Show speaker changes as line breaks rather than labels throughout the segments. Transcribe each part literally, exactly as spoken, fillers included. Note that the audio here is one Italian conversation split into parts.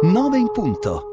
nove in punto.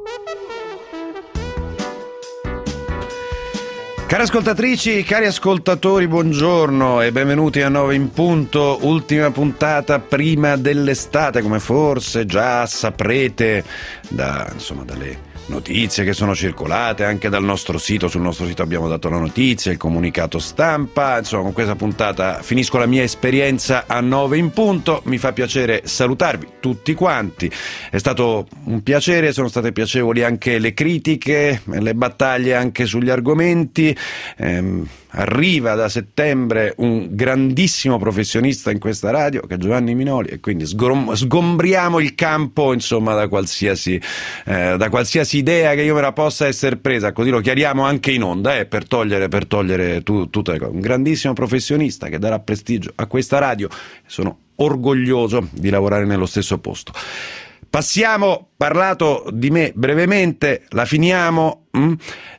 Cari ascoltatrici, cari ascoltatori, buongiorno e benvenuti a nove in punto, ultima puntata prima dell'estate, come forse già saprete da, insomma, dalle notizie che sono circolate anche dal nostro sito. Sul nostro sito abbiamo dato la notizia, il comunicato stampa. Insomma, con questa puntata finisco la mia esperienza a nove in punto. Mi fa piacere salutarvi tutti quanti. È stato un piacere, sono state piacevoli anche le critiche, le battaglie anche sugli argomenti. Ehm, arriva da settembre un grandissimo professionista in questa radio che è Giovanni Minoli, e quindi sgom- sgombriamo il campo, insomma, da qualsiasi eh, da qualsiasi idea che io me la possa essere presa, così lo chiariamo anche in onda, eh, per togliere per togliere tu, tutte le cose. Un grandissimo professionista che darà prestigio a questa radio. Sono orgoglioso di lavorare nello stesso posto. Passiamo, parlato di me brevemente, la finiamo mh?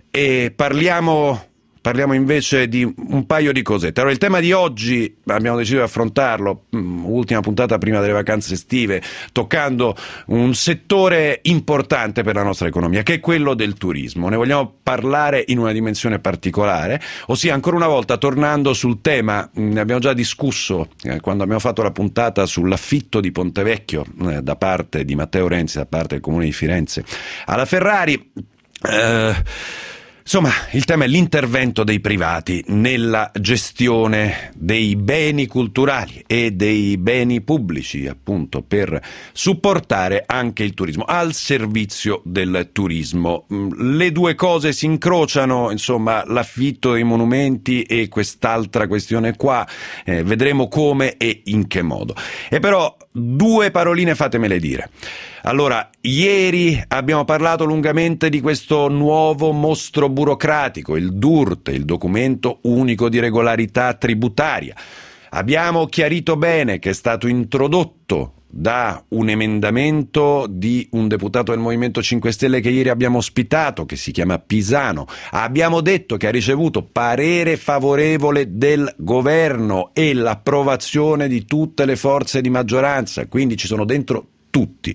e parliamo Parliamo invece di un paio di cosette. Allora, il tema di oggi abbiamo deciso di affrontarlo, ultima puntata prima delle vacanze estive, toccando un settore importante per la nostra economia, che è quello del turismo. Ne vogliamo parlare in una dimensione particolare, ossia ancora una volta tornando sul tema, ne abbiamo già discusso eh, quando abbiamo fatto la puntata sull'affitto di Ponte Vecchio eh, da parte di Matteo Renzi, da parte del Comune di Firenze alla Ferrari. Eh, Insomma, il tema è l'intervento dei privati nella gestione dei beni culturali e dei beni pubblici, appunto, per supportare anche il turismo, al servizio del turismo. Le due cose si incrociano, insomma, l'affitto dei monumenti e quest'altra questione qua, eh, vedremo come e in che modo. E però due paroline fatemele dire. Allora, ieri abbiamo parlato lungamente di questo nuovo mostro burocratico, il D U R T, il documento unico di regolarità tributaria. Abbiamo chiarito bene che è stato introdotto da un emendamento di un deputato del Movimento cinque Stelle che ieri abbiamo ospitato, che si chiama Pisano. Abbiamo detto che ha ricevuto parere favorevole del governo e l'approvazione di tutte le forze di maggioranza, quindi ci sono dentro tutti.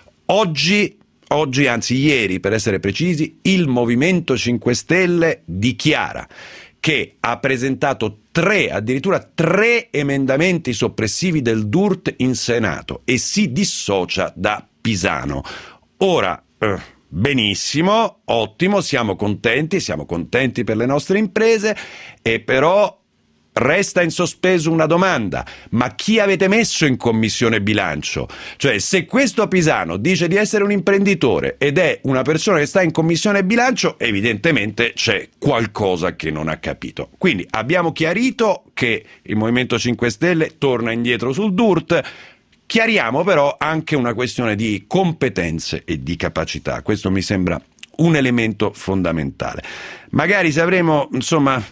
Oggi, oggi, anzi ieri per essere precisi, il Movimento cinque Stelle dichiara che ha presentato tre, addirittura tre emendamenti soppressivi del D U R T in Senato e si dissocia da Pisano. Ora, eh, benissimo, ottimo, siamo contenti, siamo contenti per le nostre imprese, e però resta in sospeso una domanda: ma chi avete messo in commissione bilancio? Cioè, se questo Pisano dice di essere un imprenditore ed è una persona che sta in commissione bilancio, evidentemente c'è qualcosa che non ha capito. Quindi abbiamo chiarito che il Movimento cinque Stelle torna indietro sul D U R T. Chiariamo però anche una questione di competenze e di capacità. Questo mi sembra un elemento fondamentale. Magari se avremo, insomma,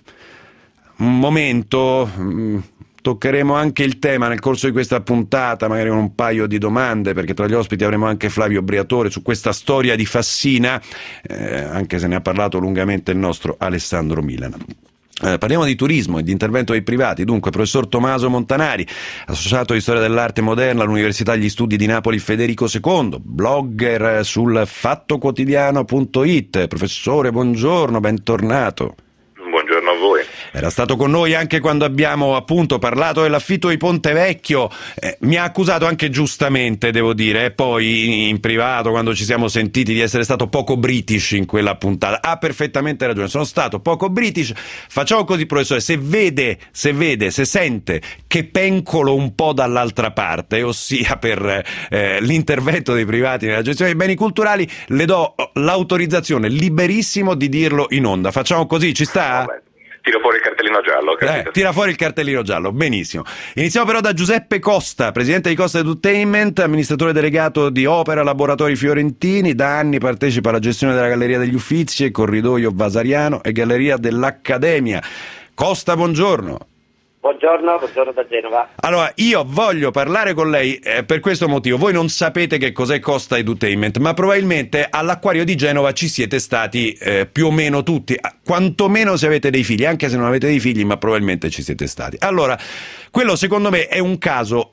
un momento, mh, toccheremo anche il tema nel corso di questa puntata, magari con un paio di domande, perché tra gli ospiti avremo anche Flavio Briatore su questa storia di Fassina, eh, anche se ne ha parlato lungamente il nostro Alessandro Milana. Eh, parliamo di turismo e di intervento dei privati. Dunque, professor Tommaso Montanari, associato di storia dell'arte moderna all'Università degli Studi di Napoli Federico secondo, blogger sul fattoquotidiano punto it. Professore, buongiorno, bentornato.
Buongiorno a voi.
Era stato con noi anche quando abbiamo appunto parlato dell'affitto di Ponte Vecchio. Eh, mi ha accusato anche giustamente, devo dire, e poi in privato quando ci siamo sentiti, di essere stato poco british in quella puntata. Ha perfettamente ragione, sono stato poco british. Facciamo così, professore, se vede, se vede, se sente che pencolo un po' dall'altra parte, ossia per eh, l'intervento dei privati nella gestione dei beni culturali, le do l'autorizzazione liberissimo di dirlo in onda. Facciamo così, ci sta?
Vabbè. Tiro fuori il cartellino giallo.
Eh, tira fuori il cartellino giallo, benissimo. Iniziamo però da Giuseppe Costa, presidente di Costa Edutainment, amministratore delegato di Opera Laboratori Fiorentini. Da anni partecipa alla gestione della Galleria degli Uffizi, Corridoio Vasariano e Galleria dell'Accademia. Costa, buongiorno.
Buongiorno, buongiorno da Genova.
Allora, io voglio parlare con lei eh, per questo motivo. Voi non sapete che cos'è Costa Edutainment, ma probabilmente all'Acquario di Genova ci siete stati eh, più o meno tutti, quantomeno se avete dei figli, anche se non avete dei figli, ma probabilmente ci siete stati. Allora, quello secondo me è un caso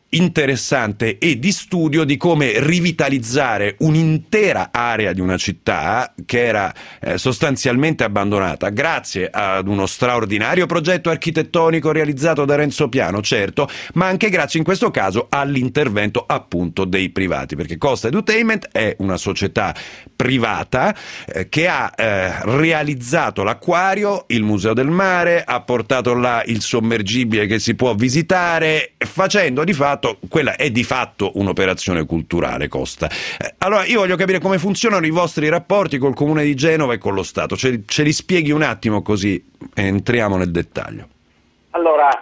interessante e di studio di come rivitalizzare un'intera area di una città che era eh, sostanzialmente abbandonata grazie ad uno straordinario progetto architettonico realizzato da Renzo Piano, certo, ma anche grazie in questo caso all'intervento appunto dei privati, perché Costa Edutainment è una società privata eh, che ha eh, realizzato l'acquario, il Museo del Mare, ha portato là il sommergibile che si può visitare, facendo di fatto quella è di fatto un'operazione culturale, Costa. Eh, allora io voglio capire come funzionano i vostri rapporti col Comune di Genova e con lo Stato. Ce, ce li spieghi un attimo così entriamo nel dettaglio.
Allora,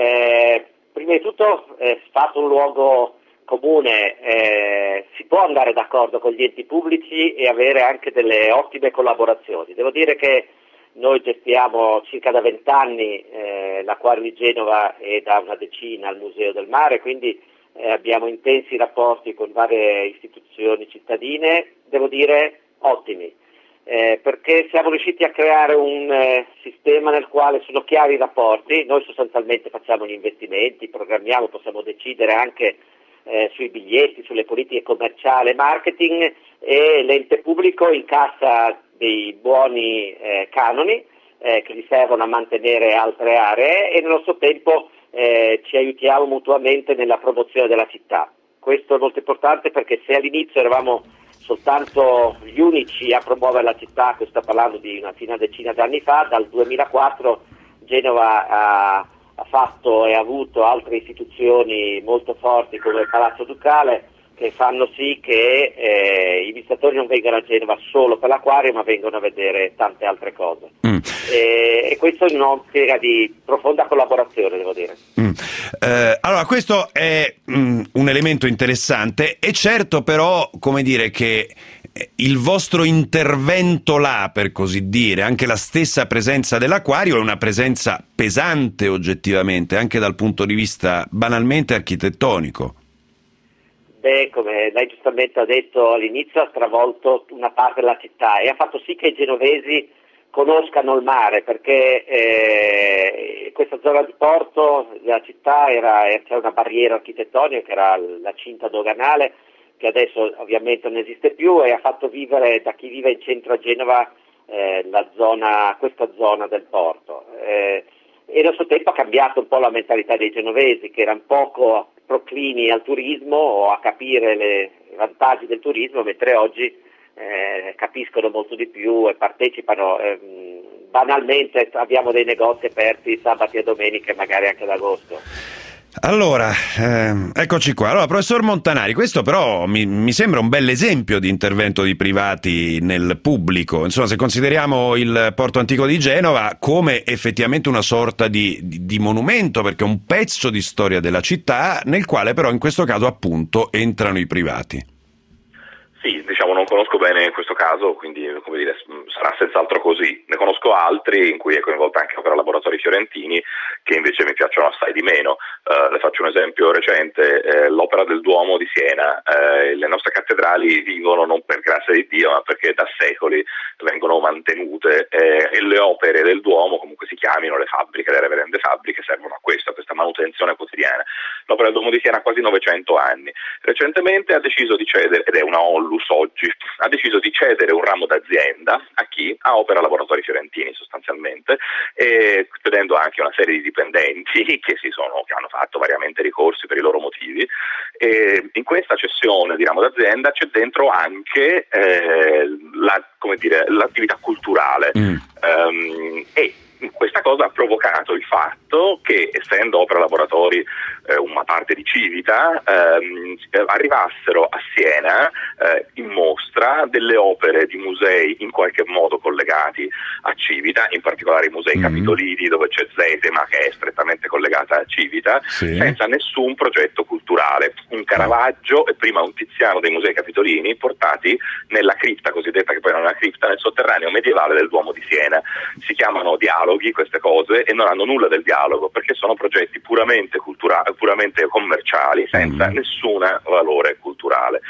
eh, prima di tutto è stato un luogo comune, eh, si può andare d'accordo con gli enti pubblici e avere anche delle ottime collaborazioni. Devo dire che noi gestiamo circa da vent'anni eh, l'acquario di Genova e da una decina il Museo del Mare, quindi eh, abbiamo intensi rapporti con varie istituzioni cittadine, devo dire ottimi, eh, perché siamo riusciti a creare un eh, sistema nel quale sono chiari i rapporti. Noi sostanzialmente facciamo gli investimenti, programmiamo, possiamo decidere anche eh, sui biglietti, sulle politiche commerciali e marketing, e l'ente pubblico incassa dei buoni eh, canoni eh, che gli servono a mantenere altre aree e nello stesso tempo eh, ci aiutiamo mutuamente nella promozione della città. Questo è molto importante perché se all'inizio eravamo soltanto gli unici a promuovere la città, questo sto parlando di una fino a decina d'anni fa, dal duemilaquattro Genova ha, ha fatto e ha avuto altre istituzioni molto forti come il Palazzo Ducale, che fanno sì che eh, i visitatori non vengano a Genova solo per l'acquario, ma vengono a vedere tante altre cose. Mm. E, e questo in un'ottica di profonda collaborazione, devo dire.
Mm. Eh, allora, questo è mm, un elemento interessante, e certo però, come dire, che il vostro intervento là, per così dire, anche la stessa presenza dell'acquario è una presenza pesante oggettivamente, anche dal punto di vista banalmente architettonico.
Beh, come lei giustamente ha detto all'inizio, ha stravolto una parte della città e ha fatto sì che i genovesi conoscano il mare, perché eh, questa zona di porto della città era, c'era una barriera architettonica che era la cinta doganale, che adesso ovviamente non esiste più, e ha fatto vivere da chi vive in centro a Genova eh, la zona, questa zona del porto. Eh, e nel suo tempo ha cambiato un po' la mentalità dei genovesi, che erano poco proclini al turismo o a capire le, i vantaggi del turismo, mentre oggi eh, capiscono molto di più e partecipano. Eh, banalmente abbiamo dei negozi aperti sabati e domeniche, magari anche ad agosto.
Allora, ehm, eccoci qua. Allora, professor Montanari, questo però mi, mi sembra un bel esempio di intervento di privati nel pubblico. Insomma, se consideriamo il Porto Antico di Genova come effettivamente una sorta di, di, di monumento, perché è un pezzo di storia della città, nel quale però in questo caso appunto entrano i privati.
Sì, diciamo non conosco bene questo caso, quindi come dire, sarà senz'altro così. Ne conosco altri in cui è coinvolta anche Opera Laboratori Fiorentini, che invece mi piacciono assai di meno. Uh, le faccio un esempio recente, eh, l'Opera del Duomo di Siena. Eh, le nostre cattedrali vivono non per grazia di Dio, ma perché da secoli vengono mantenute, eh, e le opere del Duomo, comunque si chiamino le fabbriche, le reverende fabbriche, servono a questo, a questa manutenzione quotidiana. L'Opera del Duomo di Siena ha quasi novecento anni. Recentemente ha deciso di cedere, ed è una onlus oggi, ha deciso di cedere un ramo d'azienda a chi? A Opera Laboratori Fiorentini sostanzialmente, e vedendo anche una serie di dipendenti che si sono, che hanno fatto variamente ricorsi per i loro motivi, e in questa cessione di ramo d'azienda c'è dentro anche eh, la, come dire, l'attività culturale. Mm. Um, e questa cosa ha provocato il fatto che, essendo Opera Laboratori eh, una parte di Civita, ehm, arrivassero a Siena eh, in mostra delle opere di musei in qualche modo collegati a Civita, in particolare i musei mm-hmm. capitolini, dove c'è Zesema che è strettamente collegata a Civita, sì. senza nessun progetto culturale. Un Caravaggio e prima un Tiziano dei musei capitolini portati nella cripta cosiddetta, che poi non è una cripta, nel sotterraneo medievale del Duomo di Siena. Si chiamano dialoghi queste cose e non hanno nulla del dialogo, perché sono progetti puramente culturali, puramente commerciali, senza mm. nessun valore culturale. Mm.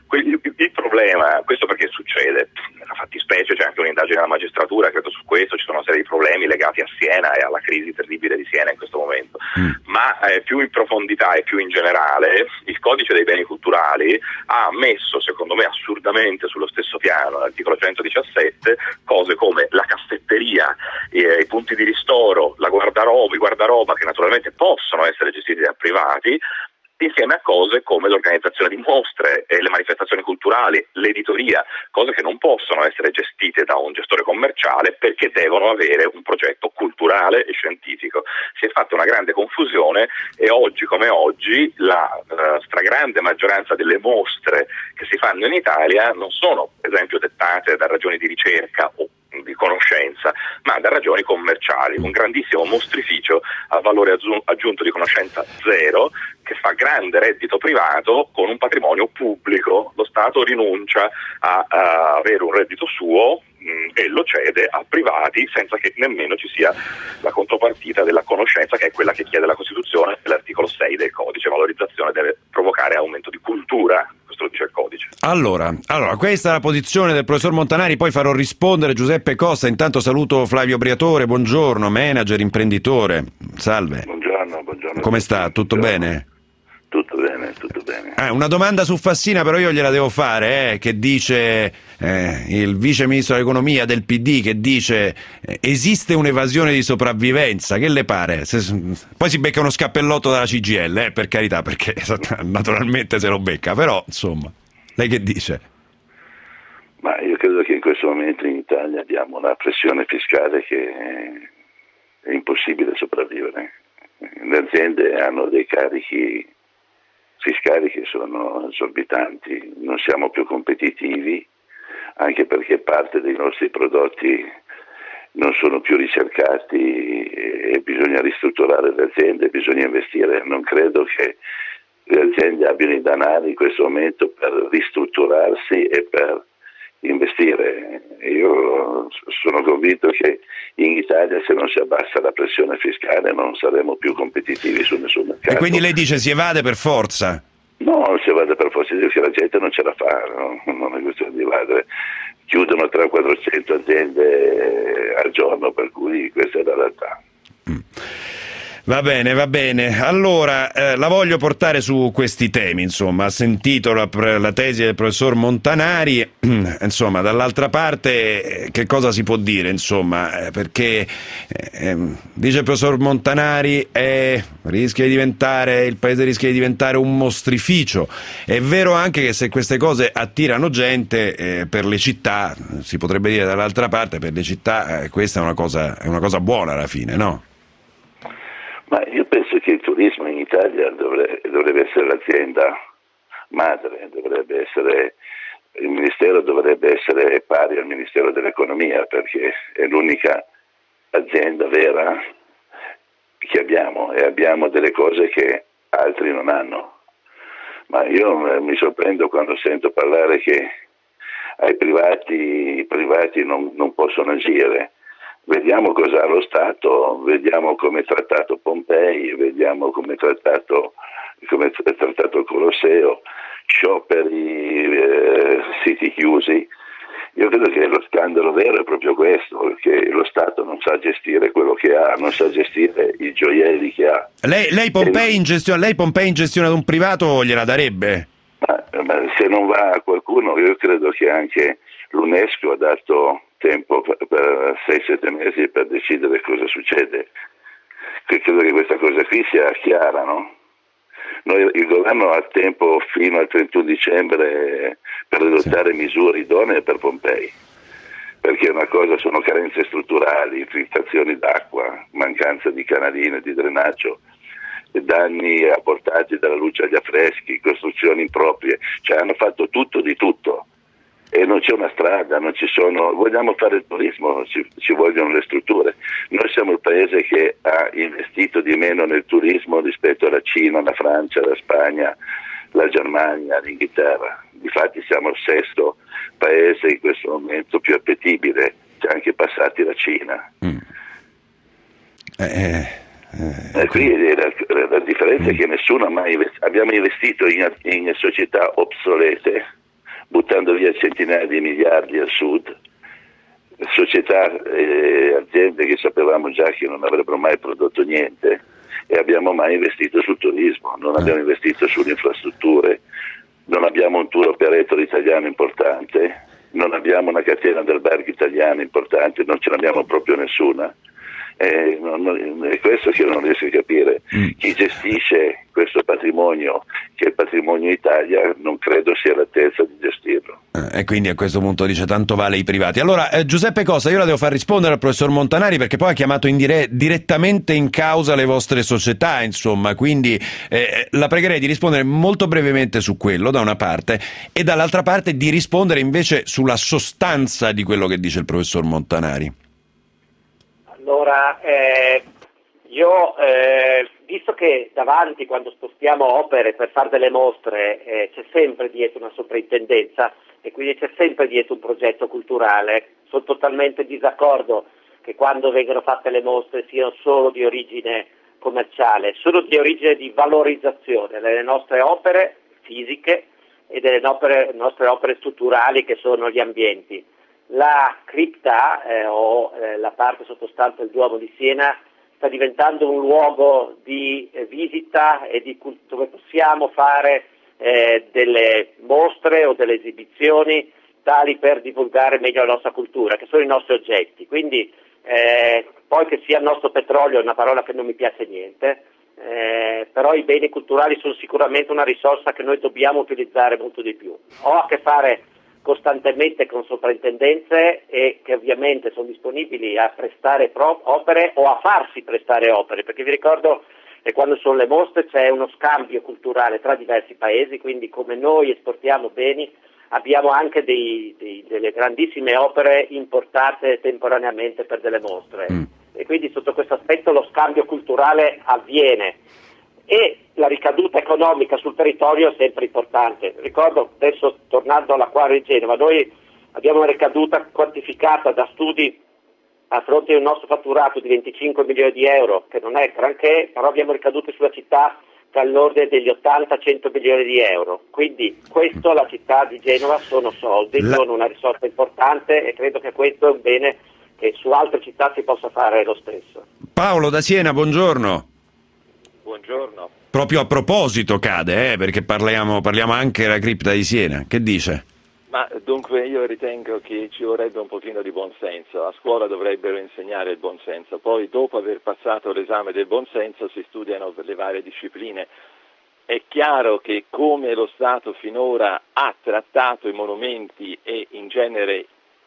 Il, il problema, questo perché succede? Nella fattispecie c'è anche un'indagine della magistratura, credo su questo ci sono una serie di problemi legati a Siena e alla crisi terribile di Siena in questo momento, mm. ma eh, più in profondità e più in generale il codice dei beni culturali ha messo, secondo me assurdamente, sullo stesso piano, l'articolo centodiciassette, cose come la caffetteria, eh, i punti di ristoro, la guardaroba, i guardaroba che naturalmente possono essere gestiti da privati, insieme a cose come l'organizzazione di mostre, eh, le manifestazioni culturali, l'editoria, cose che non possono essere gestite da un gestore commerciale perché devono avere un progetto culturale e scientifico. Si è fatta una grande confusione e oggi come oggi la uh, stragrande maggioranza delle mostre che si fanno in Italia non sono, per esempio, dettate da ragioni di ricerca o di conoscenza, ma da ragioni commerciali, un grandissimo mostrificio a valore aggiunto di conoscenza zero che fa grande reddito privato con un patrimonio pubblico. Lo Stato rinuncia a, a avere un reddito suo mh, e lo cede a privati senza che nemmeno ci sia la contropartita della conoscenza, che è quella che chiede la Costituzione. L'articolo sei del codice: valorizzazione deve provocare aumento di cultura. Questo lo dice il codice.
Allora, allora, questa è la posizione del professor Montanari, poi farò rispondere Giuseppe Costa. Intanto saluto Flavio Briatore, buongiorno, manager, imprenditore. Salve.
Buongiorno, buongiorno.
Come sta? Tutto
buongiorno.
bene?
Tutto bene, tutto bene.
Ah, una domanda su Fassina, però io gliela devo fare, eh, che dice eh, il vice ministro dell'economia del P D, che dice eh, esiste un'evasione di sopravvivenza, che le pare? Se, poi si becca uno scappellotto dalla C G I L, eh, per carità, perché naturalmente se lo becca, però insomma, lei che dice?
Ma io credo che in questo momento in Italia abbiamo una pressione fiscale che è impossibile sopravvivere. Le aziende hanno dei carichi fiscali che sono esorbitanti, non siamo più competitivi, anche perché parte dei nostri prodotti non sono più ricercati e bisogna ristrutturare le aziende, bisogna investire. Non credo che le aziende abbiano i danari in questo momento per ristrutturarsi e per investire. Io sono convinto che in Italia, se non si abbassa la pressione fiscale, non saremo più competitivi su nessun mercato.
E quindi lei dice si evade per forza?
No, non si evade per forza, dico che la gente non ce la fa, no? Non è questione di evadere. Chiudono trecento quattrocento aziende al giorno, per cui questa è la realtà.
Mm. Va bene, va bene. Allora, eh, la voglio portare su questi temi, insomma, ha sentito la, la tesi del professor Montanari, insomma, dall'altra parte eh, che cosa si può dire, insomma, eh, perché eh, dice il professor Montanari eh, rischia di diventare, il paese rischia di diventare un mostrificio. È vero anche che se queste cose attirano gente, eh, per le città, si potrebbe dire dall'altra parte, per le città eh, questa è una cosa, è una cosa buona alla fine, no?
Ma io penso che il turismo in Italia dovrebbe, dovrebbe essere l'azienda madre, dovrebbe essere, il Ministero dovrebbe essere pari al Ministero dell'Economia, perché è l'unica azienda vera che abbiamo e abbiamo delle cose che altri non hanno. Ma io mi sorprendo quando sento parlare che ai privati, i privati non, non possono agire. Vediamo cosa ha lo Stato, vediamo come è trattato Pompei, vediamo come è trattato, come è trattato il Colosseo, scioperi, eh, siti chiusi. Io credo che lo scandalo vero è proprio questo, che lo Stato non sa gestire quello che ha, non sa gestire i gioielli che ha.
Lei, lei, Pompei, in gestione, lei Pompei in gestione ad un privato gliela darebbe?
Ma, ma se non va a qualcuno, io credo che anche l'UNESCO ha dato tempo per, per sei sette mesi per decidere cosa succede. Credo che questa cosa qui sia chiara, no? Noi, il governo ha tempo fino al trentuno dicembre per adottare sì. misure idonee per Pompei, perché una cosa sono carenze strutturali, infiltrazioni d'acqua, mancanza di canaline, di drenaggio, danni apportati dalla luce agli affreschi, costruzioni improprie, cioè hanno fatto tutto di tutto. E non c'è una strada, non ci sono, vogliamo fare il turismo, ci, ci vogliono le strutture. Noi siamo il paese che ha investito di meno nel turismo rispetto alla Cina, la Francia, la Spagna, la Germania, l'Inghilterra. Difatti siamo il sesto paese in questo momento più appetibile, ci ha anche passati la Cina. Mm.
Eh, eh,
e qui la, la differenza mm. è che nessuno ha mai investito, abbiamo investito in, in società obsolete, buttando via centinaia di miliardi al sud, società e aziende che sapevamo già che non avrebbero mai prodotto niente, e abbiamo mai investito sul turismo, non abbiamo investito sulle infrastrutture, non abbiamo un tour operator italiano importante, non abbiamo una catena d'alberghi italiana importante, non ce l'abbiamo proprio nessuna. Eh, non, non, è questo che io non riesco a capire. Mm. Chi gestisce questo patrimonio, che è il patrimonio Italia, non credo sia all'altezza di gestirlo.
Eh, e quindi a questo punto dice tanto vale i privati. Allora eh, Giuseppe Costa, io la devo far rispondere al professor Montanari, perché poi ha chiamato in dire- direttamente in causa le vostre società, insomma, quindi eh, la pregherei di rispondere molto brevemente su quello da una parte, e dall'altra parte di rispondere invece sulla sostanza di quello che dice il professor Montanari.
Allora, eh, io, eh, visto che davanti, quando spostiamo opere per fare delle mostre, eh, c'è sempre dietro una soprintendenza e quindi c'è sempre dietro un progetto culturale, sono totalmente in disaccordo che quando vengono fatte le mostre siano solo di origine commerciale, sono di origine di valorizzazione delle nostre opere fisiche e delle opere, nostre opere strutturali, che sono gli ambienti. La cripta eh, o eh, la parte sottostante del Duomo di Siena sta diventando un luogo di eh, visita e di cult- dove possiamo fare eh, delle mostre o delle esibizioni tali per divulgare meglio la nostra cultura, che sono i nostri oggetti. Quindi eh, poi che sia il nostro petrolio è una parola che non mi piace niente, eh, però i beni culturali sono sicuramente una risorsa che noi dobbiamo utilizzare molto di più. Ho a che fare costantemente con soprintendenze e che ovviamente sono disponibili a prestare pro- opere o a farsi prestare opere, perché vi ricordo che quando sono le mostre c'è uno scambio culturale tra diversi paesi, quindi come noi esportiamo beni abbiamo anche dei, dei, delle grandissime opere importate temporaneamente per delle mostre mm. e quindi sotto questo aspetto lo scambio culturale avviene. E la ricaduta economica sul territorio è sempre importante. Ricordo, adesso tornando all'acquario di Genova, noi abbiamo una ricaduta quantificata da studi a fronte di un nostro fatturato di venticinque milioni di euro, che non è granché, però abbiamo ricadute sulla città tra l'ordine degli ottanta cento milioni di euro. Quindi questo, la città di Genova, sono soldi, la... sono una risorsa importante, e credo che questo è un bene che su altre città si possa fare lo stesso.
Paolo da Siena, buongiorno.
Buongiorno.
Proprio a proposito cade, eh, perché parliamo, parliamo anche della cripta di Siena. Che dice?
Ma dunque io ritengo che ci vorrebbe un pochino di buonsenso. A scuola dovrebbero insegnare il buonsenso. Poi, dopo aver passato l'esame del buonsenso, si studiano le varie discipline. È chiaro che come lo Stato finora ha trattato i monumenti e in genere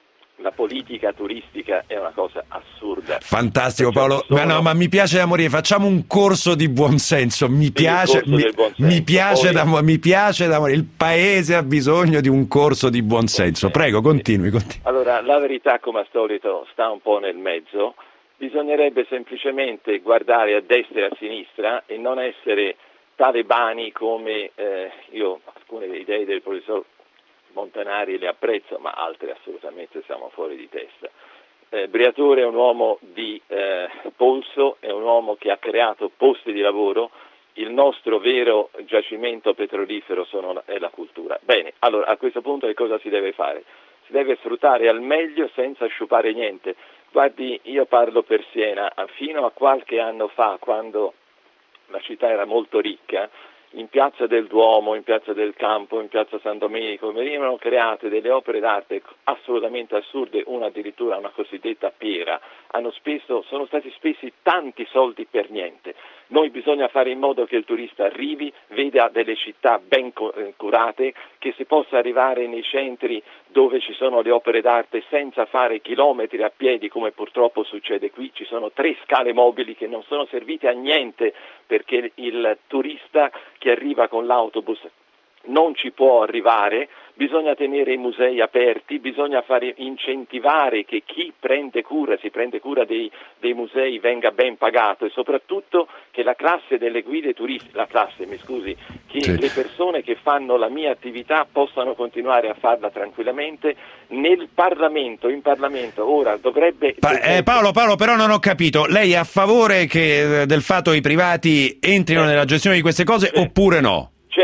la politica turistica è una cosa assurda.
Fantastico Paolo, sono... ma, no, ma mi piace da morire, facciamo un corso di buonsenso, mi sì, piace, mi, buonsenso. mi piace, Poi... da, mi piace da morire, il paese ha bisogno di un corso di buonsenso, buonsenso. Prego continui, continui.
Allora, la verità come al solito sta un po' nel mezzo, bisognerebbe semplicemente guardare a destra e a sinistra e non essere talebani come eh, io, alcune idee del professor Montanari le apprezzo, ma altre assolutamente siamo fuori di testa. Eh, Briatore è un uomo di eh, polso, è un uomo che ha creato posti di lavoro, il nostro vero giacimento petrolifero sono, è la cultura. Bene, allora a questo punto che cosa si deve fare? Si deve sfruttare al meglio senza sciupare niente. Guardi, io parlo per Siena, fino a qualche anno fa, quando la città era molto ricca, in Piazza del Duomo, in Piazza del Campo, in Piazza San Domenico, venivano create delle opere d'arte assolutamente assurde, una addirittura una cosiddetta piera, hanno speso, sono stati spesi tanti soldi per niente. Noi bisogna fare in modo che il turista arrivi, veda delle città ben curate, che si possa arrivare nei centri dove ci sono le opere d'arte senza fare chilometri a piedi come purtroppo succede qui. Ci sono tre scale mobili che non sono servite a niente perché il turista che arriva con l'autobus non ci può arrivare, bisogna tenere i musei aperti, bisogna fare incentivare che chi prende cura, si prende cura dei, dei musei venga ben pagato e soprattutto che la classe delle guide turistiche, la classe mi scusi, che sì. le persone che fanno la mia attività possano continuare a farla tranquillamente. Nel Parlamento, in Parlamento ora dovrebbe...
Pa- eh, Paolo, Paolo, però non ho capito, lei è a favore che, del fatto che i privati entrino certo. nella gestione di queste cose certo. oppure no?
Certo.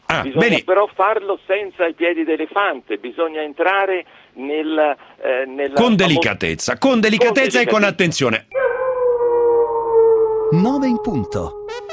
Ah,
bisogna
bene.
però farlo senza i piedi d'elefante, bisogna entrare nel, eh, nella...
Con delicatezza, con delicatezza
con
e con
delicatezza.
attenzione.
nove in punto.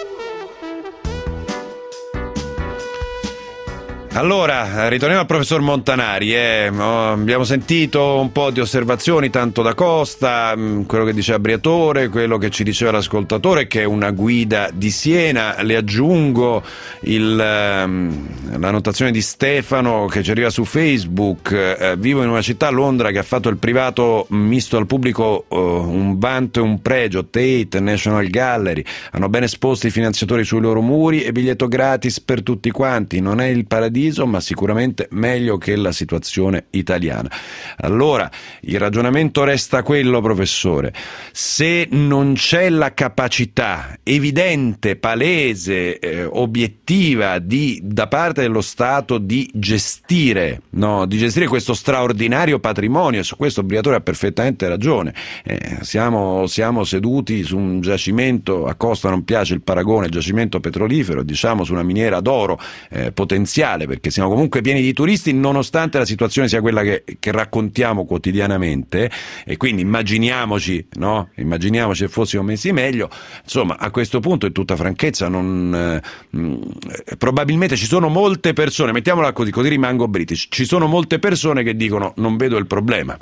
Allora, ritorniamo al professor Montanari. Eh. Oh, abbiamo sentito un po' di osservazioni tanto da Costa, mh, quello che diceva Briatore, quello che ci diceva l'ascoltatore, che è una guida di Siena. Le aggiungo il, ehm, la notazione di Stefano che ci arriva su Facebook. Eh, vivo in una città, Londra, che ha fatto il privato misto al pubblico uh, un vanto e un pregio. Tate, National Gallery, hanno ben esposti i finanziatori sui loro muri e biglietto gratis per tutti quanti. Non è il paradiso, ma sicuramente meglio che la situazione italiana. Allora, il ragionamento resta quello, professore: se non c'è la capacità evidente, palese, eh, obiettiva di, da parte dello Stato di gestire, no, di gestire questo straordinario patrimonio, e su questo Briatore ha perfettamente ragione, eh, siamo, siamo seduti su un giacimento, a Costa non piace il paragone, giacimento petrolifero, diciamo su una miniera d'oro eh, potenziale, perché siamo comunque pieni di turisti nonostante la situazione sia quella che, che raccontiamo quotidianamente, e quindi immaginiamoci, no? Immaginiamoci se fossimo messi meglio. Insomma, a questo punto, in tutta franchezza, non, eh, mh, probabilmente ci sono molte persone, mettiamola così, così rimango british, ci sono molte persone che dicono non vedo il problema.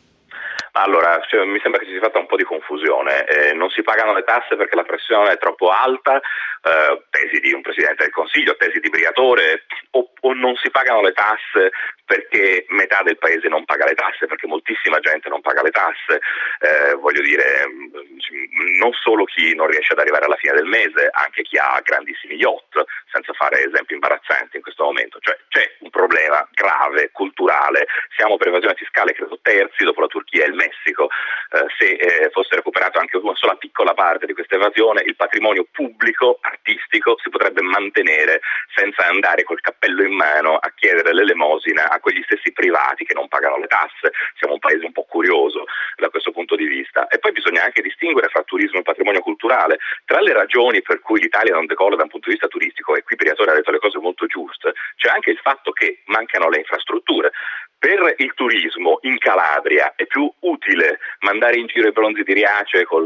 Allora, cioè, mi sembra che ci sia fatta un po' di confusione. Eh, non si pagano le tasse perché la pressione è troppo alta, eh, tesi di un Presidente del Consiglio, tesi di Briatore, o, o non si pagano le tasse perché metà del paese non paga le tasse, perché moltissima gente non paga le tasse. Eh, voglio dire, non solo chi non riesce ad arrivare alla fine del mese, anche chi ha grandissimi yacht, senza fare esempi imbarazzanti in questo momento. Cioè, c'è un problema grave, culturale. Siamo per evasione fiscale, credo, terzi dopo la Turchia e il Messico. Eh, se eh, fosse recuperato anche una sola piccola parte di questa evasione, il patrimonio pubblico, artistico, si potrebbe mantenere senza andare col cappello in mano a chiedere l'elemosina a quegli stessi privati che non pagano le tasse. Siamo un paese un po' curioso da questo punto di vista. E poi bisogna anche distinguere fra turismo e patrimonio culturale. Tra le ragioni per cui l'Italia non decolla da un punto di vista turistico, e qui Briatore ha detto le cose molto giuste, c'è anche il fatto che mancano le infrastrutture. Per il turismo in Calabria è più utile mandare in giro i bronzi di Riace col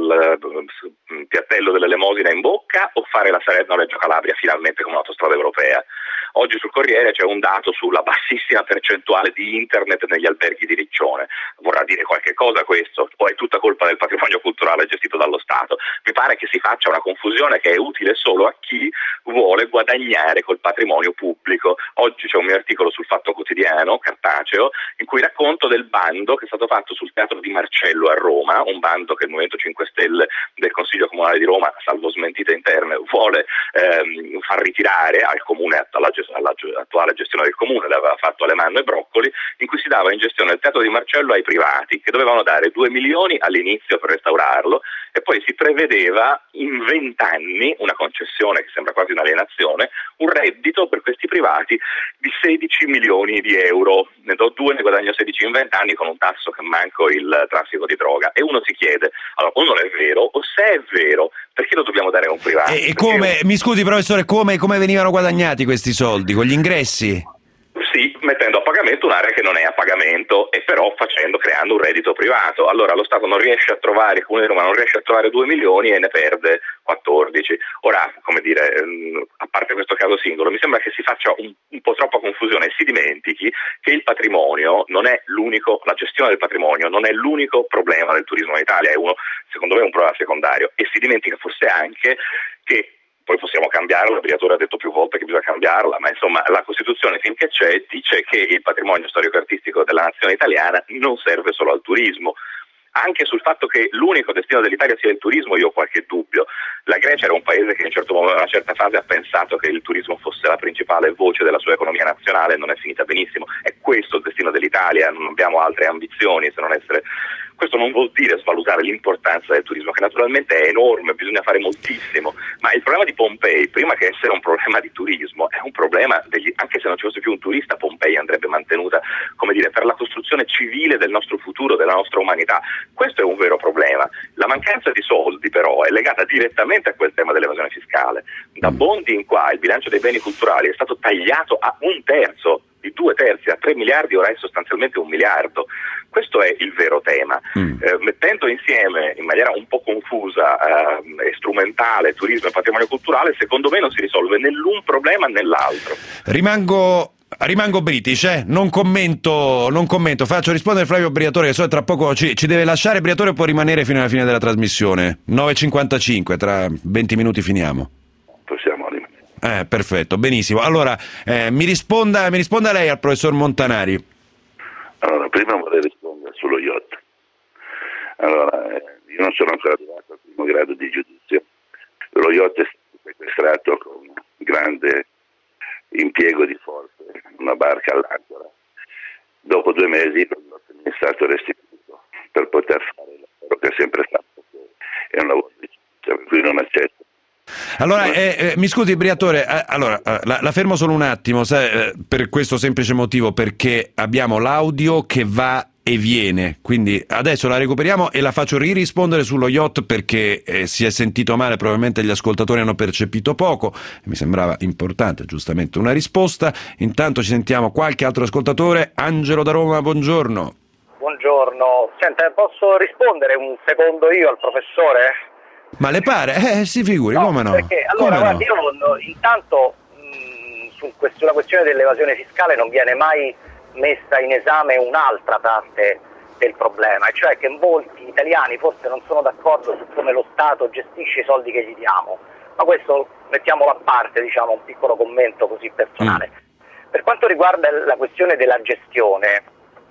uh, piattello dell'elemosina in bocca, o fare la Salerno-Reggio Calabria finalmente come un'autostrada europea? Oggi sul Corriere c'è un dato sulla bassissima percentuale di internet negli alberghi di Riccione. Vorrà dire qualche cosa questo? O è tutta colpa del patrimonio culturale gestito dallo Stato? Mi pare che si faccia una confusione che è utile solo a chi vuole guadagnare col patrimonio pubblico. Oggi c'è un mio articolo sul Fatto Quotidiano, cartaceo, in cui racconto del bando che è stato fatto sul Teatro di Marcello a Roma, un bando che il Movimento cinque Stelle del Consiglio Comunale di Roma, salvo smentite interne, vuole ehm, far ritirare al Comune, alla, alla attuale gestione del Comune, l'aveva fatto Alemanno e Broccoli, in cui si dava in gestione il Teatro di Marcello ai privati, che dovevano dare due milioni all'inizio per restaurarlo, e poi si prevedeva in vent'anni, una concessione che sembra quasi un'alienazione, un reddito per questi privati di sedici milioni di euro. Ne do due, ne guadagno sedici in vent'anni con un tasso che manco il traffico di droga. E uno si chiede, allora, o non è vero, o se è vero, perché lo dobbiamo dare a un privato?
E, e come, io... mi scusi professore, come, come venivano guadagnati questi soldi? Con gli ingressi?
Sì, mettendo a pagamento un'area che non è a pagamento, e però facendo, creando un reddito privato. Allora lo Stato non riesce a trovare, il Comune di Roma non riesce a trovare due milioni e ne perde quattordici. Ora, come dire, a parte questo caso singolo, mi sembra che si faccia un, un po' troppa confusione e si dimentichi che il patrimonio non è l'unico, la gestione del patrimonio non è l'unico problema del turismo in Italia, è uno, secondo me, un problema secondario, e si dimentica forse anche che poi possiamo cambiarla, il Briatore ha detto più volte che bisogna cambiarla, ma insomma la Costituzione, finché c'è, dice che il patrimonio storico-artistico della nazione italiana non serve solo al turismo. Anche sul fatto che l'unico destino dell'Italia sia il turismo io ho qualche dubbio. La Grecia era un paese che in certo momento, in una certa fase ha pensato che il turismo fosse la principale voce della sua economia nazionale, e non è finita benissimo. È questo il destino dell'Italia, non abbiamo altre ambizioni se non essere Questo non vuol dire svalutare l'importanza del turismo, che naturalmente è enorme, bisogna fare moltissimo, ma il problema di Pompei, prima che essere un problema di turismo, è un problema degli, anche se non ci fosse più un turista, Pompei andrebbe mantenuta, come dire, per la costruzione civile del nostro futuro, della nostra umanità. Questo è un vero problema. La mancanza di soldi però è legata direttamente a quel tema dell'evasione fiscale. Da Bondi in qua il bilancio dei beni culturali è stato tagliato a un terzo, di due terzi, a tre miliardi, ora è sostanzialmente un miliardo. Questo è il vero tema. Mm. Eh, mettendo insieme in maniera un po' confusa eh, e strumentale turismo e patrimonio culturale, secondo me non si risolve né l'un problema né l'altro.
Rimango Rimango British, eh? non commento, non commento, faccio rispondere Flavio Briatore, che so che tra poco ci, ci deve lasciare. Briatore può rimanere fino alla fine della trasmissione, nove e cinquantacinque, tra venti minuti finiamo.
Possiamo rimanere.
Eh, perfetto, benissimo. Allora, eh, mi risponda, mi risponda lei al professor Montanari.
Allora, prima vorrei rispondere sullo yacht. Allora, eh, io non sono ancora arrivato al primo grado di giudizio. Lo yacht è stato sequestrato con grande impiego di forze, una barca all'ancora. Dopo due mesi mi è stato restituito per poter fare il lavoro che è sempre stato, è un lavoro di giustizia, per cui non accetto.
Allora, eh, eh, mi scusi Briatore, eh, allora, eh, la, la fermo solo un attimo, sai, eh, per questo semplice motivo, perché abbiamo l'audio che va e viene, quindi adesso la recuperiamo e la faccio ririspondere sullo yacht, perché eh, si è sentito male, probabilmente gli ascoltatori hanno percepito poco, mi sembrava importante giustamente una risposta. Intanto ci sentiamo qualche altro ascoltatore. Angelo da Roma, buongiorno.
Buongiorno, senta, posso rispondere un secondo io al professore?
Ma le pare? Eh, si figuri, no, come no?
Perché, allora,
come
guardi,
no?
io no, intanto mh, su quest- sulla questione dell'evasione fiscale non viene mai messa in esame un'altra parte del problema, e cioè che molti italiani forse non sono d'accordo su come lo Stato gestisce i soldi che gli diamo, ma questo mettiamolo a parte, diciamo, un piccolo commento così personale. Mm. Per quanto riguarda la questione della gestione,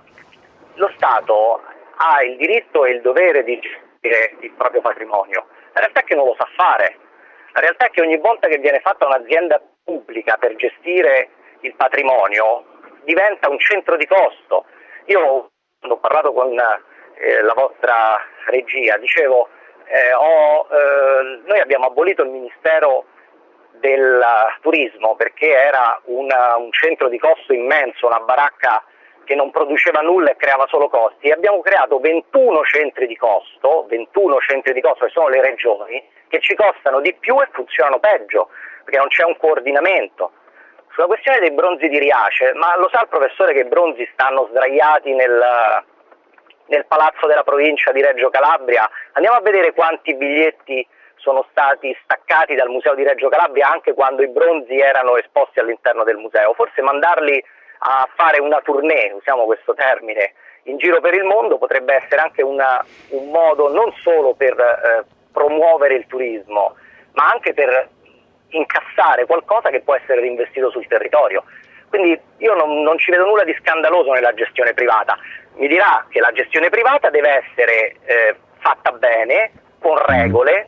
lo Stato ha il diritto e il dovere di gestire il proprio patrimonio. La realtà è che non lo sa fare. La realtà è che ogni volta che viene fatta un'azienda pubblica per gestire il patrimonio diventa un centro di costo. Io quando ho parlato con eh, la vostra regia dicevo eh, ho, eh, noi abbiamo abolito il Ministero del Turismo perché era una, un centro di costo immenso, una baracca che non produceva nulla e creava solo costi, e abbiamo creato ventuno centri di costo, ventuno centri di costo che sono le regioni, che ci costano di più e funzionano peggio, perché non c'è un coordinamento. Sulla questione dei bronzi di Riace, ma lo sa il professore che i bronzi stanno sdraiati nel, nel palazzo della provincia di Reggio Calabria? Andiamo a vedere quanti biglietti sono stati staccati dal museo di Reggio Calabria anche quando i bronzi erano esposti all'interno del museo. Forse mandarli a fare una tournée, usiamo questo termine, in giro per il mondo potrebbe essere anche una, un modo non solo per eh, promuovere il turismo, ma anche per incassare qualcosa che può essere reinvestito sul territorio. Quindi io non, non ci vedo nulla di scandaloso nella gestione privata. Mi dirà che la gestione privata deve essere eh, fatta bene, con regole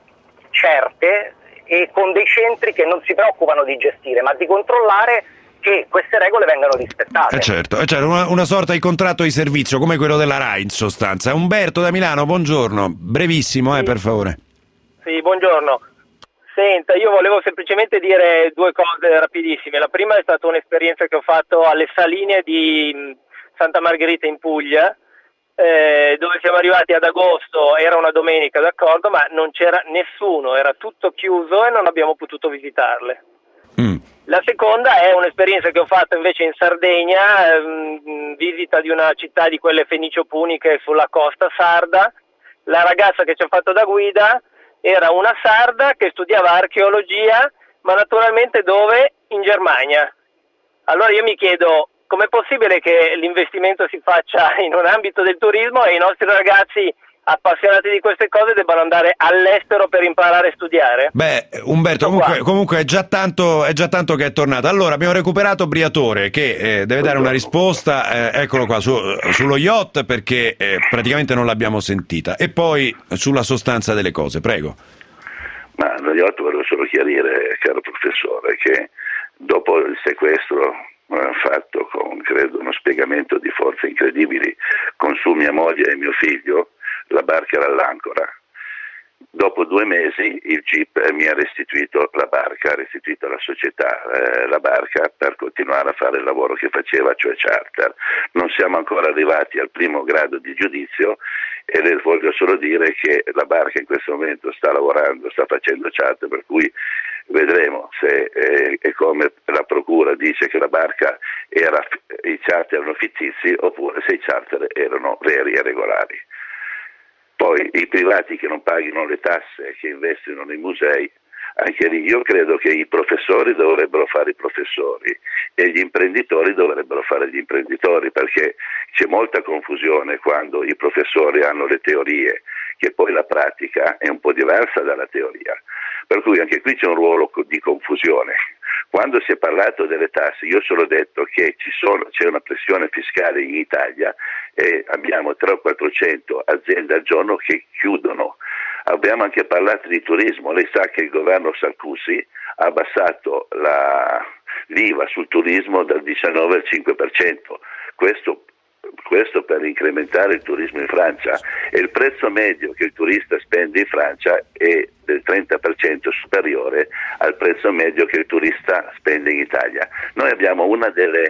certe e con dei centri che non si preoccupano di gestire, ma di controllare che queste regole vengano rispettate.
Eh certo, eh certo, una, una sorta di contratto di servizio come quello della RAI in sostanza. Umberto da Milano, buongiorno, brevissimo, eh,
sì.
per favore.
Sì, buongiorno. Senta, io volevo semplicemente dire due cose rapidissime. La prima è stata un'esperienza che ho fatto alle Saline di Santa Margherita in Puglia, eh, dove siamo arrivati ad agosto, era una domenica, d'accordo, ma non c'era nessuno, era tutto chiuso e non abbiamo potuto visitarle. Mm. La seconda è un'esperienza che ho fatto invece in Sardegna, ehm, visita di una città di quelle fenicio-puniche sulla costa sarda. La ragazza che ci ha fatto da guida era una sarda che studiava archeologia, ma naturalmente dove? In Germania. Allora io mi chiedo, com'è possibile che l'investimento si faccia in un ambito del turismo e i nostri ragazzi appassionati di queste cose debbano andare all'estero per imparare a studiare?
Beh, Umberto, comunque, comunque è già tanto è già tanto che è tornato. Allora, abbiamo recuperato Briatore che eh, deve dare una risposta, eh, eccolo qua, su, sullo yacht, perché eh, praticamente non l'abbiamo sentita, e poi sulla sostanza delle cose, prego.
Ma lo yacht volevo solo chiarire, caro professore, che dopo il sequestro eh, fatto con, credo, uno spiegazione dispiegamento di forze incredibili con su mia moglie e mio figlio, la barca era all'ancora. Dopo due mesi il G I P mi ha restituito la barca, ha restituito alla società eh, la barca per continuare a fare il lavoro che faceva, cioè charter. Non siamo ancora arrivati al primo grado di giudizio e le voglio solo dire che la barca in questo momento sta lavorando, sta facendo charter, per cui vedremo se eh, è come la procura dice che la barca era, i charter erano fittizi oppure se i charter erano veri e regolari. Poi i privati che non paghino le tasse, che investono nei musei, anche lì io credo che i professori dovrebbero fare i professori e gli imprenditori dovrebbero fare gli imprenditori, perché c'è molta confusione quando i professori hanno le teorie, che poi la pratica è un po' diversa dalla teoria. Per cui anche qui c'è un ruolo di confusione. Quando si è parlato delle tasse, io solo ho detto che ci sono, c'è una pressione fiscale in Italia e abbiamo trecento quattrocento aziende al giorno che chiudono. Abbiamo anche parlato di turismo, lei sa che il governo Sarkozy ha abbassato la, l'I V A sul turismo dal diciannove al cinque per cento, questo questo per incrementare il turismo in Francia, e il prezzo medio che il turista spende in Francia è del trenta per cento superiore al prezzo medio che il turista spende in Italia. Noi abbiamo una delle,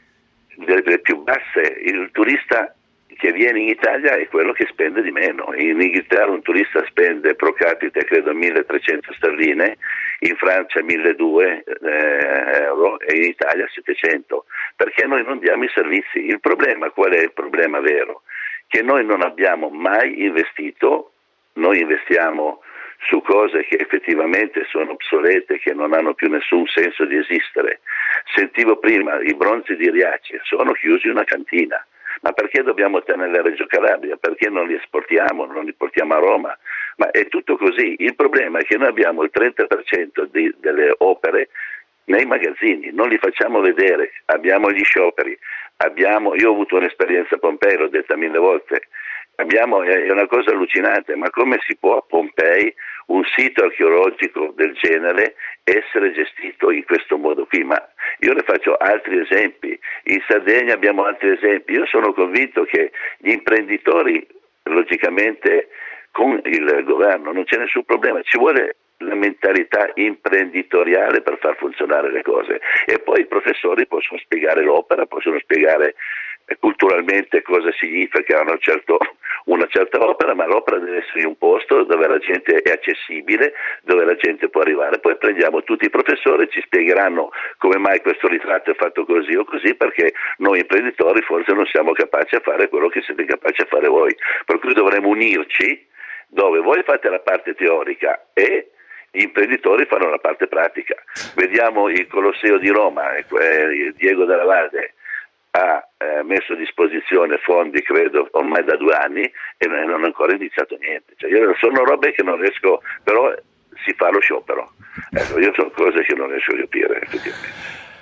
delle più basse, il turista che viene in Italia è quello che spende di meno. In Inghilterra un turista spende pro capite credo milletrecento sterline, in Francia milleduecento eh, euro e in Italia settecento, perché noi non diamo i servizi. Il problema, qual è il problema vero? Che noi non abbiamo mai investito, noi investiamo su cose che effettivamente sono obsolete, che non hanno più nessun senso di esistere. Sentivo prima, i bronzi di Riace sono chiusi in una cantina. Ma perché dobbiamo tenerli a Reggio Calabria? Perché non li esportiamo, non li portiamo a Roma? Ma è tutto così. Il problema è che noi abbiamo il trenta per cento di, delle opere nei magazzini, non li facciamo vedere, abbiamo gli scioperi, abbiamo, io ho avuto un'esperienza a Pompei, l'ho detta mille volte, abbiamo, è una cosa allucinante, ma come si può a Pompei un sito archeologico del genere essere gestito in questo modo qui? Ma io le faccio altri esempi, in Sardegna abbiamo altri esempi. Io sono convinto che gli imprenditori, logicamente con il governo non c'è nessun problema, ci vuole la mentalità imprenditoriale per far funzionare le cose, e poi i professori possono spiegare l'opera, possono spiegare culturalmente cosa significa una, certo, una certa opera, ma l'opera deve essere in un posto dove la gente è accessibile, dove la gente può arrivare. Poi prendiamo tutti i professori e ci spiegheranno come mai questo ritratto è fatto così o così, perché noi imprenditori forse non siamo capaci a fare quello che siete capaci a fare voi, per cui dovremmo unirci, dove voi fate la parte teorica e gli imprenditori fanno la parte pratica. Vediamo il Colosseo di Roma, eh, Diego Della Valle ha eh, messo a disposizione fondi, credo, ormai da due anni e non ha ancora iniziato niente. Cioè, io, sono robe che non riesco, però si fa lo sciopero. Ecco, io sono cose che non riesco a capire, effettivamente.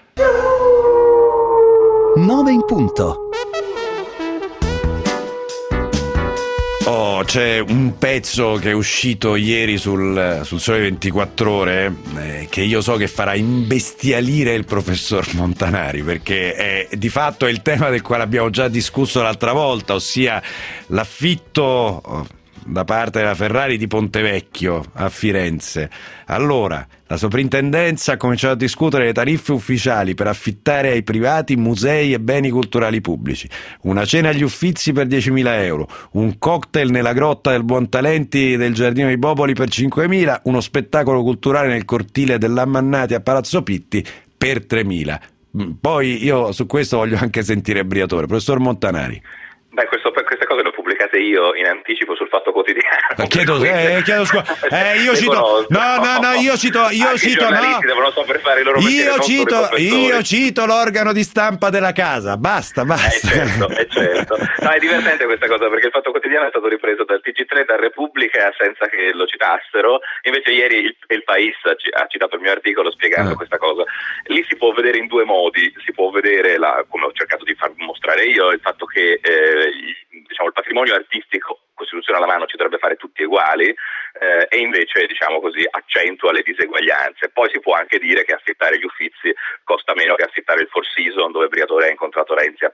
nove in punto.
Oh, c'è un pezzo che è uscito ieri sul, sul Sole ventiquattro Ore eh, che io so che farà imbestialire il professor Montanari, perché è, di fatto è il tema del quale abbiamo già discusso l'altra volta, ossia l'affitto da parte della Ferrari di Pontevecchio a Firenze. Allora, la soprintendenza ha cominciato a discutere le tariffe ufficiali per affittare ai privati musei e beni culturali pubblici, una cena agli Uffizi per diecimila euro, un cocktail nella grotta del Buontalenti del Giardino dei Popoli per cinquemila, uno spettacolo culturale nel cortile dell'Ammannati a Palazzo Pitti per tremila. Poi io su questo voglio anche sentire Briatore. Professor Montanari.
Beh, questo, queste cose le ho pubblicate io in anticipo sul Fatto Quotidiano.
Chiedo, eh, chiedo scusa. Eh, io cito. No, no, no, io cito. Io
Anche
cito.
I giornalisti no. devono saper fare il loro mestiere.
Io cito, io cito l'organo di stampa della casa. Basta, basta.
Eh certo, eh certo. No, è divertente questa cosa perché il Fatto Quotidiano è stato ripreso dal T G tre, da Repubblica senza che lo citassero. Invece ieri il, il País ha citato il mio articolo spiegando eh. questa cosa. Lì si può vedere in due modi. Si può vedere, la, come ho cercato di far mostrare io, il fatto che eh, diciamo il patrimonio artistico, Costituzione alla mano, ci dovrebbe fare tutti uguali, eh, e invece, diciamo così, accentua le diseguaglianze. Poi si può anche dire che affittare gli Uffizi costa meno che affittare il Four Seasons, dove Briatore ha incontrato Renzi a pranzo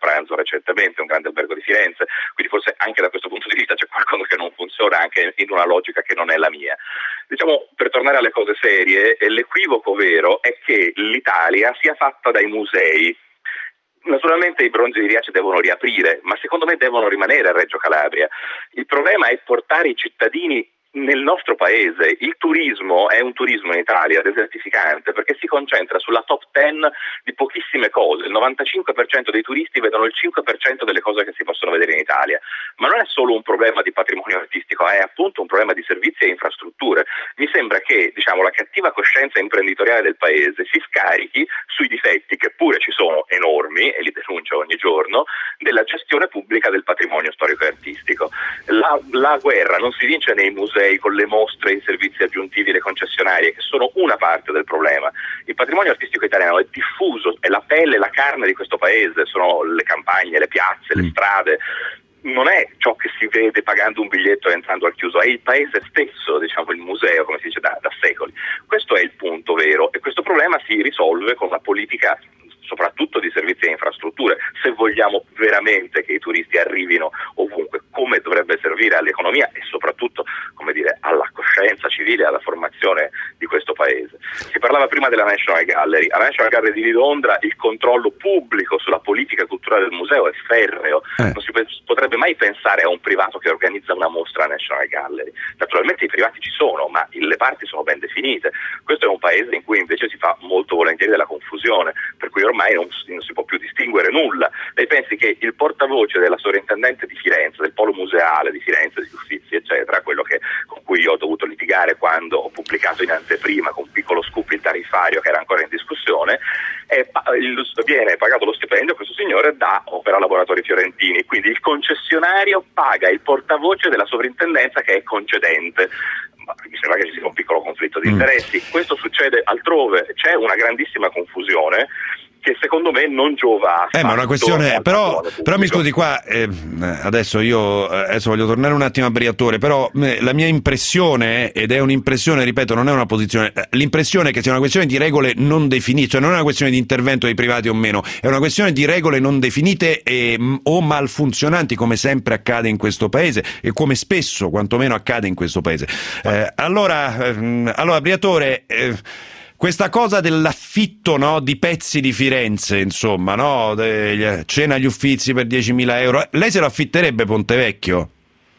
recentemente, un grande albergo di Firenze, quindi forse anche da questo punto di vista c'è qualcosa che non funziona, anche in una logica che non è la mia. Diciamo, per tornare alle cose serie, l'equivoco vero è che l'Italia sia fatta dai musei. Naturalmente i bronzi di Riace devono riaprire, ma secondo me devono rimanere a Reggio Calabria. Il problema è portare i cittadini nel nostro paese. Il turismo è un turismo in Italia desertificante perché si concentra sulla top ten di pochissime cose. Il novantacinque per cento dei turisti vedono il cinque per cento delle cose che si possono vedere in Italia. Ma non è solo un problema di patrimonio artistico, è appunto un problema di servizi e infrastrutture. Mi sembra che, diciamo, la cattiva coscienza imprenditoriale del paese si scarichi sui difetti, che pure ci sono enormi e li denuncio ogni giorno, della gestione pubblica del patrimonio storico e artistico. La, la guerra non si vince nei musei con le mostre, i servizi aggiuntivi, le concessionarie, che sono una parte del problema. Il patrimonio artistico italiano è diffuso, è la pelle e la carne di questo paese, sono le campagne, le piazze, le strade. Non è ciò che si vede pagando un biglietto e entrando al chiuso, è il paese stesso, diciamo il museo, come si dice da, da secoli. Questo è il punto vero e questo problema si risolve con la politica soprattutto di servizi e infrastrutture, se vogliamo veramente che i turisti arrivino ovunque, come dovrebbe servire all'economia e soprattutto, come dire, alla coscienza civile e alla formazione di questo paese. Si parlava prima della National Gallery. Alla National Gallery di Londra il controllo pubblico sulla politica culturale del museo è ferreo, eh. non si potrebbe mai pensare a un privato che organizza una mostra alla National Gallery. Naturalmente i privati ci sono, ma le parti sono ben definite. Questo è un paese in cui invece si fa molto volentieri della confusione, per cui ormai non, non si può più distinguere nulla. Lei pensi che il portavoce della sovrintendente di Firenze, del polo museale di Firenze, di Uffizi eccetera, quello che, con cui io ho dovuto litigare quando ho pubblicato in anteprima con un piccolo scoop il tariffario che era ancora in discussione, è, il, viene pagato lo stipendio questo signore da Opera Laboratori Fiorentini, quindi il concessionario paga il portavoce della sovrintendenza che è concedente. Mi sembra che ci sia un piccolo conflitto di interessi. Mm. Questo succede altrove, c'è una grandissima confusione che secondo me non giova
eh, ma una questione, però, però mi scusi qua, eh, adesso io adesso voglio tornare un attimo a Briatore, però eh, la mia impressione, ed è un'impressione, ripeto, non è una posizione, l'impressione è che sia una questione di regole non definite, cioè non è una questione di intervento dei privati o meno, è una questione di regole non definite e, o malfunzionanti, come sempre accade in questo paese e come spesso quantomeno accade in questo paese. Eh, allora, eh, allora Briatore, eh, questa cosa dell'affitto, no, di pezzi di Firenze, insomma, no, de, cena agli Uffizi per diecimila euro, lei se lo affitterebbe Ponte Vecchio?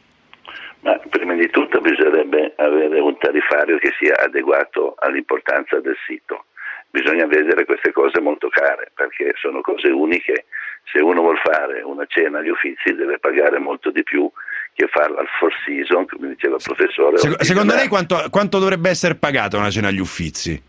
Ma prima di tutto bisognerebbe avere un tariffario che sia adeguato all'importanza del sito. Bisogna vedere queste cose molto care, perché sono cose uniche. Se uno vuol fare una cena agli Uffizi deve pagare molto di più che farla al Four Seasons, come diceva il professore.
Se, secondo lei quanto, quanto dovrebbe essere pagata una cena agli Uffizi?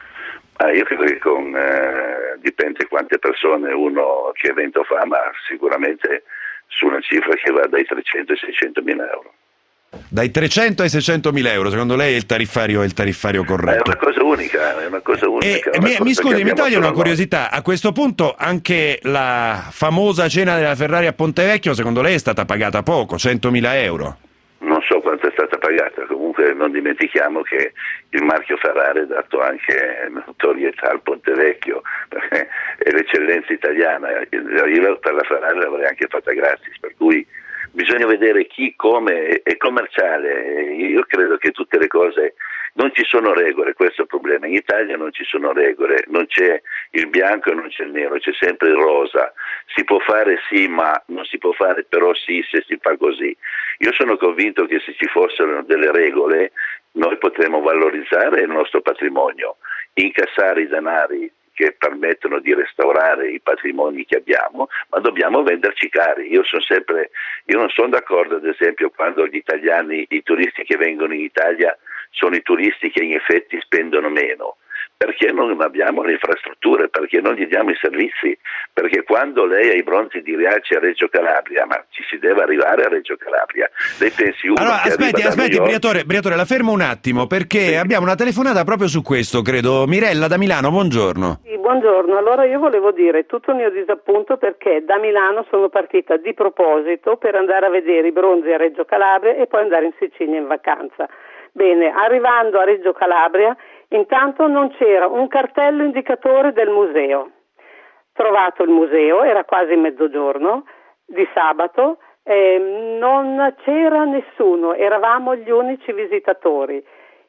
Ah, io credo che con, eh, dipende quante persone uno che evento fa, ma sicuramente su una cifra che va dai trecento ai seicento mila euro.
Dai trecento ai seicento mila euro, secondo lei è il tariffario, è il tariffario corretto?
È una cosa unica, è una cosa unica.
E,
una
mi,
cosa
mi scusi, mi toglie una curiosità,
noi.
A questo punto anche la famosa cena della Ferrari a Ponte Vecchio, secondo lei è stata pagata poco, centomila euro?
Non so quanto è stata pagata, comunque non dimentichiamo che il marchio Ferrari ha dato anche notorietà al Ponte Vecchio, perché è l'eccellenza italiana. Io per la Ferrari l'avrei anche fatta gratis, per cui bisogna vedere chi, come è commerciale. Io credo che tutte le cose, non ci sono regole, questo è il problema. In Italia non ci sono regole, non c'è il bianco e non c'è il nero, c'è sempre il rosa. Si può fare sì, ma non si può fare però sì se si fa così. Io sono convinto che se ci fossero delle regole noi potremmo valorizzare il nostro patrimonio, incassare i denari che permettono di restaurare i patrimoni che abbiamo, ma dobbiamo venderci cari. Io sono sempre, io non sono d'accordo, ad esempio, quando gli italiani, i turisti che vengono in Italia sono i turisti che in effetti spendono meno. Perché non abbiamo le infrastrutture? Perché non gli diamo i servizi? Perché quando lei ha i bronzi di Riace a Reggio Calabria, ma ci si deve arrivare a Reggio Calabria, lei pensi uno
allora,
che
aspetti, aspetti, Briatore, Briatore, la fermo un attimo, perché sì. Abbiamo una telefonata proprio su questo, credo. Mirella da Milano, buongiorno.
Sì, buongiorno. Allora io volevo dire tutto il mio disappunto perché da Milano sono partita di proposito per andare a vedere i bronzi a Reggio Calabria e poi andare in Sicilia in vacanza. Bene, arrivando a Reggio Calabria, intanto non c'era un cartello indicatore del museo. trovato il museo, era quasi mezzogiorno di sabato, eh, non c'era nessuno, eravamo gli unici visitatori.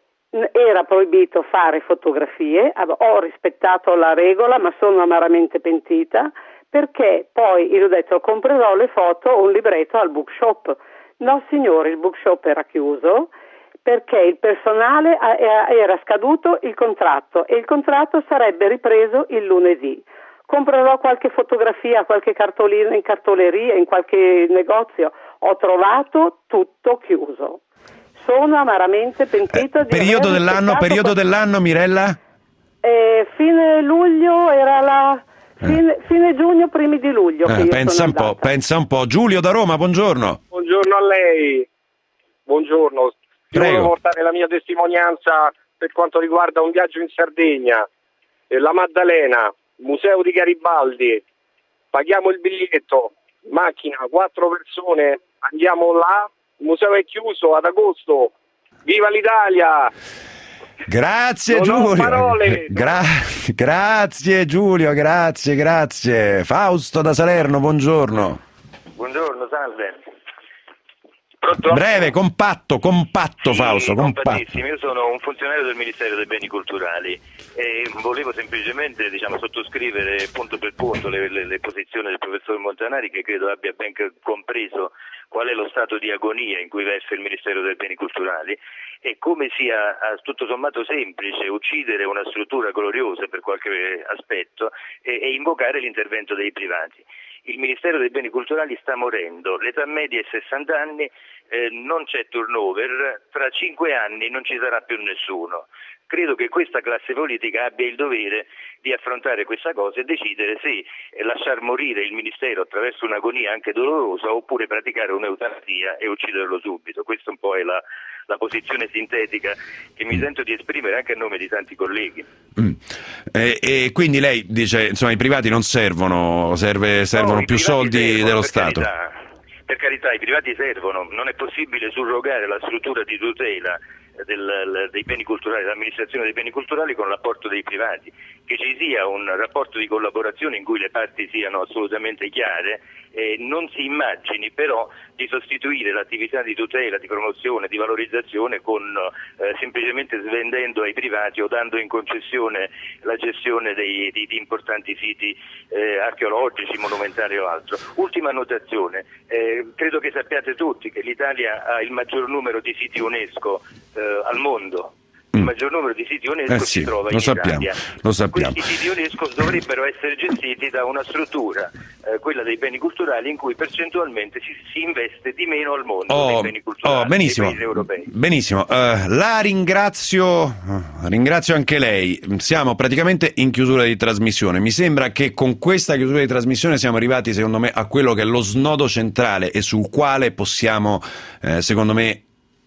Era proibito fare fotografie, ho rispettato la regola ma sono amaramente pentita, perché poi io ho detto comprerò le foto, un libretto al bookshop. No signori, il bookshop era chiuso perché il personale era scaduto il contratto e il contratto sarebbe ripreso il lunedì. Comprerò qualche fotografia, qualche cartolina in cartoleria, in qualche negozio, ho trovato tutto chiuso. Sono amaramente pentita
eh,
di
periodo dell'anno, periodo questo... dell'anno, Mirella?
Eh, fine luglio era la fine, eh. fine giugno, primi di luglio.
Eh,
che io
pensa
sono
un po', pensa un po'. Giulio da Roma, buongiorno.
Buongiorno a lei. Buongiorno. Io
Prego.
volevo portare la mia testimonianza per quanto riguarda un viaggio in Sardegna, eh, la Maddalena, Museo di Garibaldi. Paghiamo il biglietto, macchina, quattro persone, andiamo là. Il museo è chiuso ad agosto. Viva l'Italia!
Grazie
non
Giulio.
Ho parole.
Gra- grazie Giulio, grazie, grazie. Fausto da Salerno, buongiorno.
Buongiorno, salve.
Pronto? Breve, compatto, compatto
sì,
Fausto, compatto.
Io sono un funzionario del Ministero dei Beni Culturali e volevo semplicemente diciamo, sottoscrivere punto per punto le, le, le posizioni del professor Montanari, che credo abbia ben compreso qual è lo stato di agonia in cui versa il Ministero dei Beni Culturali e come sia tutto sommato semplice uccidere una struttura gloriosa per qualche aspetto e, e invocare l'intervento dei privati. Il Ministero dei Beni Culturali sta morendo, l'età media è sessanta anni, eh, non c'è turnover, tra cinque anni non ci sarà più nessuno. Credo che questa classe politica abbia il dovere di affrontare questa cosa e decidere se lasciar morire il Ministero attraverso un'agonia anche dolorosa oppure praticare un'eutanasia e ucciderlo subito. Questa un po' è la, la posizione sintetica che mi sento di esprimere anche a nome di tanti colleghi.
Mm. E, e quindi lei dice, insomma, i privati non servono, serve, servono
no,
più soldi
servono,
dello
per
Stato.
Carità, per carità, i privati servono, non è possibile surrogare la struttura di tutela Del, dei beni culturali, dell'amministrazione dei beni culturali con l'apporto dei privati, che ci sia un rapporto di collaborazione in cui le parti siano assolutamente chiare e non si immagini però di sostituire l'attività di tutela, di promozione, di valorizzazione con eh, semplicemente svendendo ai privati o dando in concessione la gestione dei, di, di importanti siti eh, archeologici, monumentali o altro. Ultima annotazione, eh, credo che sappiate tutti che l'Italia ha il maggior numero di siti UNESCO eh, al mondo. Il maggior numero di siti UNESCO
eh sì,
si trova
lo
in
sappiamo,
Italia.
Lo sappiamo.
Questi siti UNESCO dovrebbero essere gestiti da una struttura, eh, quella dei beni culturali, in cui percentualmente si, si investe di meno al mondo
oh,
nei beni culturali
oh, benissimo,
nei paesi europei.
Benissimo, uh, la ringrazio, ringrazio anche lei. Siamo praticamente in chiusura di trasmissione. Mi sembra che con questa chiusura di trasmissione siamo arrivati, secondo me, a quello che è lo snodo centrale e sul quale possiamo, eh, secondo me,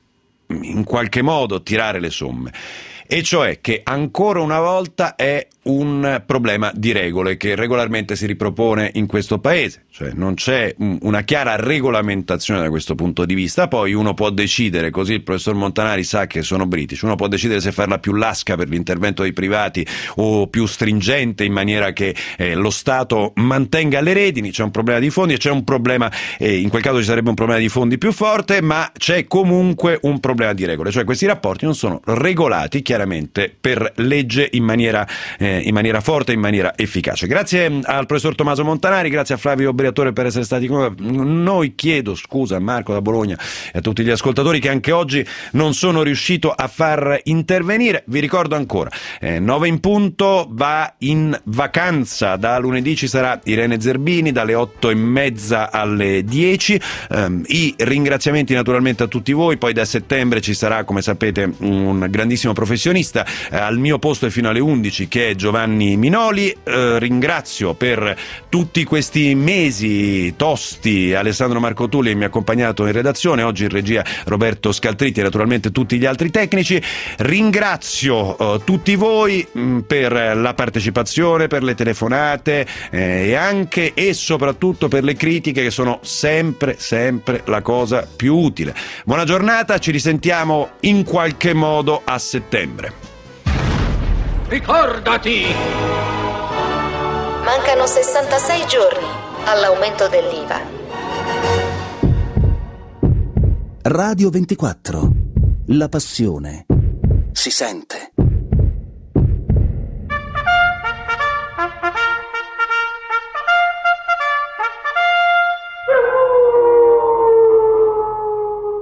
in qualche modo tirare le somme, e cioè che ancora una volta è un problema di regole che regolarmente si ripropone in questo paese, cioè non c'è una chiara regolamentazione da questo punto di vista. Poi uno può decidere, così il professor Montanari sa che sono british, uno può decidere se farla più lasca per l'intervento dei privati o più stringente in maniera che eh, lo Stato mantenga le redini. C'è un problema di fondi e c'è un problema, eh, in quel caso ci sarebbe un problema di fondi più forte, ma c'è comunque un problema di regole, cioè questi rapporti non sono regolati chiaramente per legge in maniera eh, in maniera forte e in maniera efficace. Grazie al professor Tommaso Montanari, grazie a Flavio Briatore per essere stati con noi. Chiedo scusa a Marco da Bologna e a tutti gli ascoltatori che anche oggi non sono riuscito a far intervenire. Vi ricordo ancora, eh, nove in punto va in vacanza, da lunedì ci sarà Irene Zerbini dalle otto e mezza alle dieci. Um, i ringraziamenti naturalmente a tutti voi. Poi da settembre ci sarà, come sapete, un grandissimo professionista eh, al mio posto fino alle undici, che è Giovanni Minoli. Eh, ringrazio per tutti questi mesi tosti Alessandro Marcotulli, che mi ha accompagnato in redazione, oggi in regia Roberto Scaltritti e naturalmente tutti gli altri tecnici. Ringrazio eh, tutti voi mh, per la partecipazione, per le telefonate eh, e anche e soprattutto per le critiche, che sono sempre sempre la cosa più utile. Buona giornata, ci risentiamo in qualche modo a settembre.
Ricordati Mancano sessantasei giorni all'aumento dell'I V A.
Radio ventiquattro. La passione si sente.